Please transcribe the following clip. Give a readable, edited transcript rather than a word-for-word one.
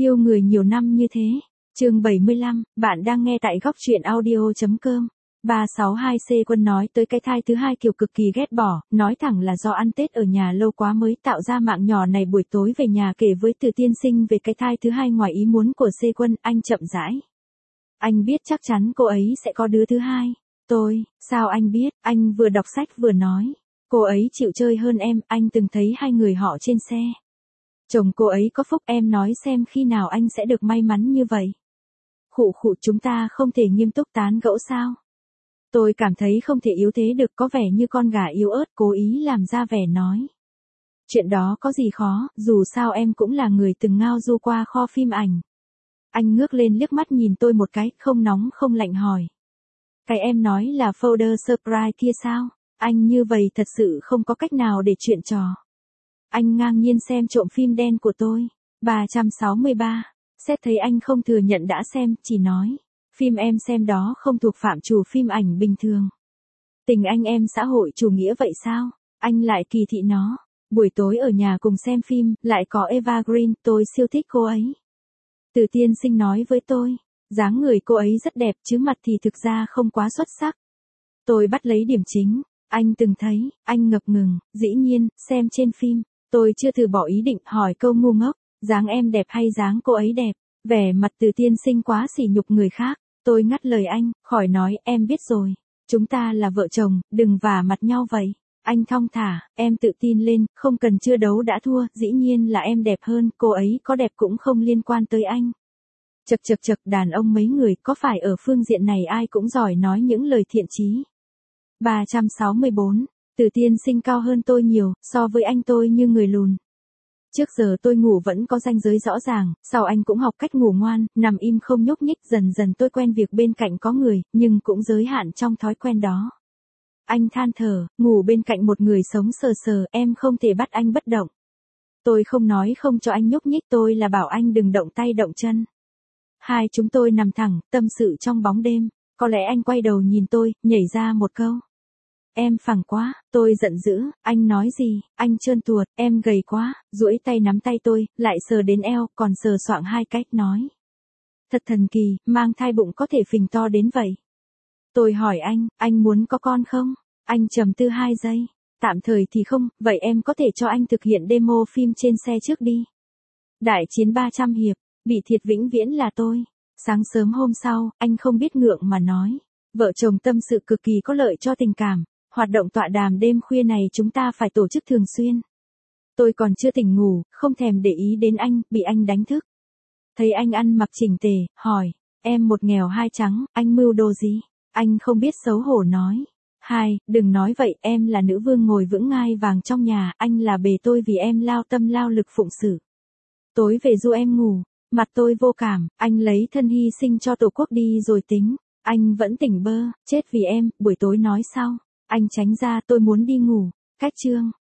Yêu người nhiều năm như thế. Chương 75, bạn đang nghe tại góc truyện audio.com. 362C Quân nói tới cái thai thứ hai kiểu cực kỳ ghét bỏ, nói thẳng là do ăn Tết ở nhà lâu quá mới tạo ra mạng nhỏ này. Buổi tối về nhà kể với Từ tiên sinh về cái thai thứ hai ngoài ý muốn của C Quân, anh chậm rãi. Anh biết chắc chắn cô ấy sẽ có đứa thứ hai. Sao anh biết? Anh vừa đọc sách vừa nói. Cô ấy chịu chơi hơn em, anh từng thấy hai người họ trên xe. Chồng cô ấy có phúc, em nói xem khi nào anh sẽ được may mắn như vậy. Chúng ta không thể nghiêm túc tán gẫu sao? Tôi cảm thấy không thể yếu thế được, có vẻ như con gà yếu ớt, cố ý làm ra vẻ nói. Chuyện đó có gì khó, dù sao em cũng là người từng ngao du qua kho phim ảnh. Anh ngước lên liếc mắt nhìn tôi một cái, không nóng không lạnh hỏi. Cái em nói là folder surprise kia sao? Anh như vậy thật sự không có cách nào để chuyện trò. Anh ngang nhiên xem trộm phim đen của tôi. 363. Xét thấy anh không thừa nhận đã xem, chỉ nói. Phim em xem đó không thuộc phạm trù phim ảnh bình thường. Tình anh em xã hội chủ nghĩa vậy sao? Anh lại kỳ thị nó. Buổi tối ở nhà cùng xem phim, lại có Eva Green, tôi siêu thích cô ấy. Từ tiên sinh nói với tôi. Dáng người cô ấy rất đẹp chứ mặt thì thực ra không quá xuất sắc. Tôi bắt lấy điểm chính. Anh từng thấy, anh ngập ngừng, dĩ nhiên, xem trên phim. Tôi chưa từ bỏ ý định hỏi câu ngu ngốc. Dáng em đẹp hay dáng cô ấy đẹp? Vẻ mặt Từ tiên sinh quá sỉ nhục người khác. Tôi ngắt lời anh, khỏi nói, em biết rồi. Chúng ta là vợ chồng, đừng vả mặt nhau vậy. Anh thong thả, em tự tin lên, không cần chưa đấu đã thua, dĩ nhiên là em đẹp hơn, cô ấy có đẹp cũng không liên quan tới anh. Chật, đàn ông mấy người có phải ở phương diện này ai cũng giỏi nói những lời thiện chí. 364, Từ tiên sinh cao hơn tôi nhiều, so với anh tôi như người lùn. Trước giờ tôi ngủ vẫn có ranh giới rõ ràng, sau anh cũng học cách ngủ ngoan, nằm im không nhúc nhích, dần dần tôi quen việc bên cạnh có người, nhưng cũng giới hạn trong thói quen đó. Anh than thở, ngủ bên cạnh một người sống sờ sờ, em không thể bắt anh bất động. Tôi không nói không cho anh nhúc nhích, tôi là bảo anh đừng động tay động chân. Hai chúng tôi nằm thẳng, tâm sự trong bóng đêm, có lẽ anh quay đầu nhìn tôi, nhảy ra một câu. Em phẳng quá, tôi giận dữ, anh nói gì, anh trơn tuột, em gầy quá, duỗi tay nắm tay tôi, lại sờ đến eo, còn sờ soạng hai cách nói. Thật thần kỳ, mang thai bụng có thể phình to đến vậy. Tôi hỏi anh muốn có con không? Anh trầm tư 2 giây, tạm thời thì không, vậy em có thể cho anh thực hiện demo phim trên xe trước đi. Đại chiến 300 hiệp, bị thiệt vĩnh viễn là tôi. Sáng sớm hôm sau, anh không biết ngượng mà nói. Vợ chồng tâm sự cực kỳ có lợi cho tình cảm. Hoạt động tọa đàm đêm khuya này chúng ta phải tổ chức thường xuyên. Tôi còn chưa tỉnh ngủ, không thèm để ý đến anh, bị anh đánh thức. Thấy anh ăn mặc chỉnh tề, hỏi, em một nghèo hai trắng, anh mưu đồ gì? Anh không biết xấu hổ nói. Đừng nói vậy, em là nữ vương ngồi vững ngai vàng trong nhà, anh là bề tôi vì em lao tâm lao lực phụng sự. Tối về du em ngủ, mặt tôi vô cảm, anh lấy thân hy sinh cho tổ quốc đi rồi tính. Anh vẫn tỉnh bơ, chết vì em, buổi tối nói sau. Anh tránh ra, tôi muốn đi ngủ. Cách chương.